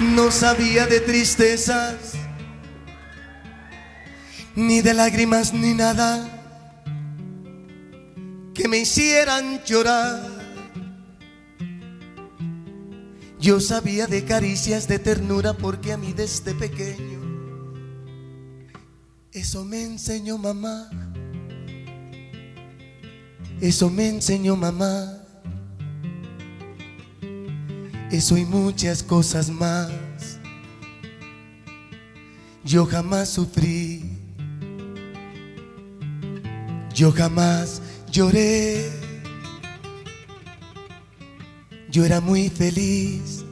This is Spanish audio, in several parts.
No sabía de tristezas, ni de lágrimas, ni nada que me hicieran llorar. Yo sabía de caricias, de ternura, porque a mí desde pequeño eso me enseñó mamá. Eso me enseñó mamá. Eso y muchas cosas más. Yo jamás sufrí, yo jamás lloré. Yo era muy feliz.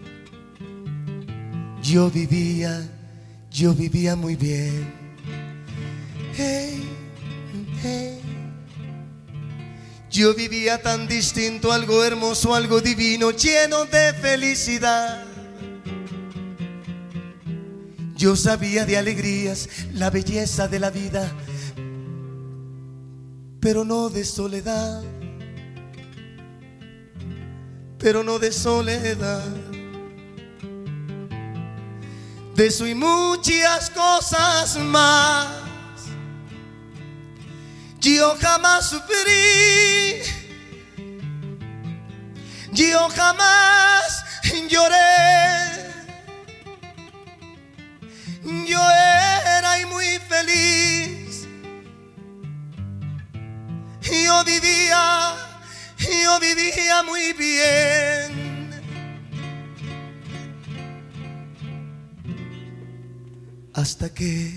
Yo vivía muy bien. Hey, hey. Yo vivía tan distinto, algo hermoso, algo divino, lleno de felicidad. Yo sabía de alegrías, la belleza de la vida, pero no de soledad. Pero no de soledad. De eso y muchas cosas más. Yo jamás sufrí, yo jamás lloré. Yo era y muy feliz. Yo vivía muy bien. Hasta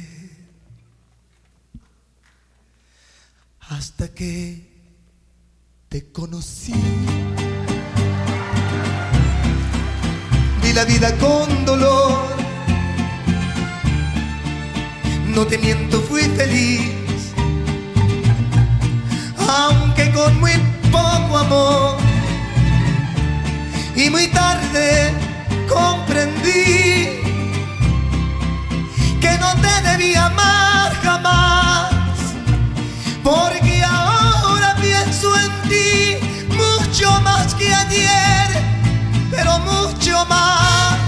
que te conocí. Vi la vida con dolor. No te miento, fui feliz, aunque con muy poco amor. Y muy tarde comprendí que no te debía amar jamás, porque ahora pienso en ti mucho más que ayer, pero mucho más.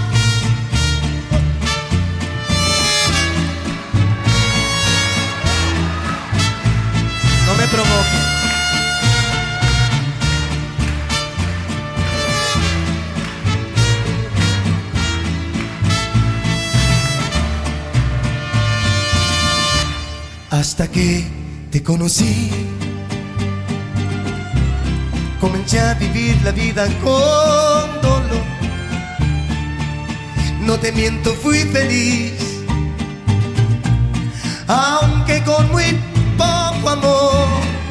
No me provoques. Hasta que te conocí, comencé a vivir la vida con dolor. No te miento, fui feliz, aunque con muy poco amor.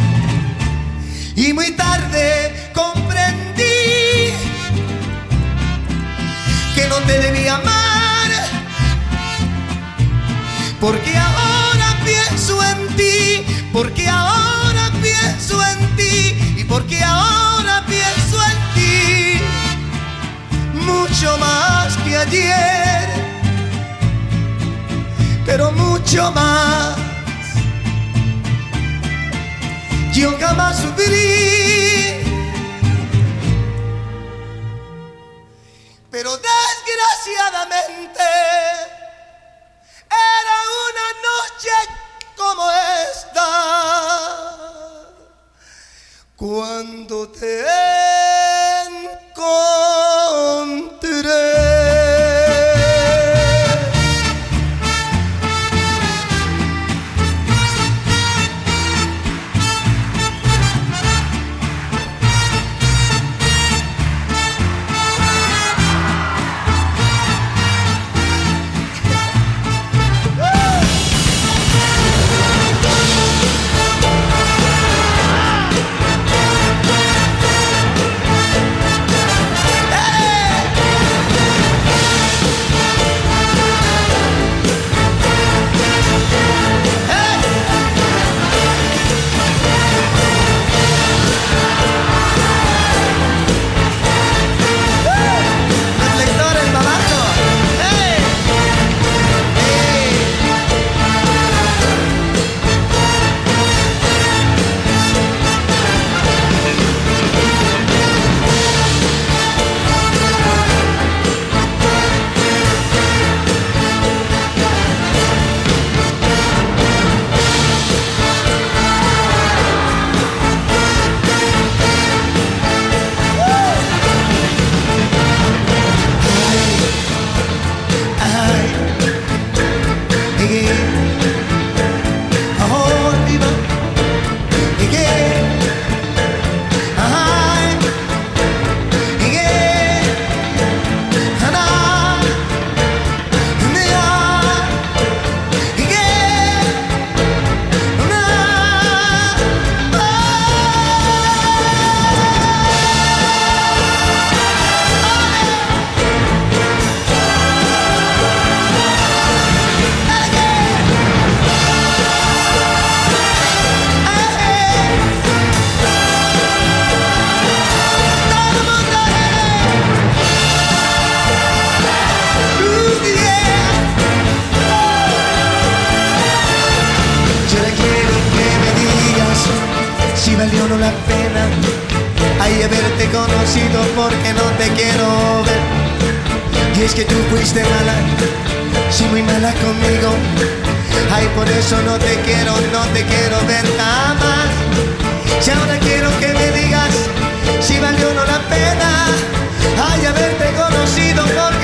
Y muy tarde comprendí que no te debía amar, porque ahora pienso en ti, porque ahora pienso en ti, y porque ahora pienso en ti mucho más que ayer, pero mucho más. Yo jamás sufrí, pero desgraciadamente era una noche como esta, cuando te encontré. haberte conocido porque no te quiero ver. Y es que tú fuiste mala, sí, muy mala conmigo. Ay, por eso no te quiero ver jamás. Si ahora quiero que me digas si valió o no la pena, ay, haberte conocido porque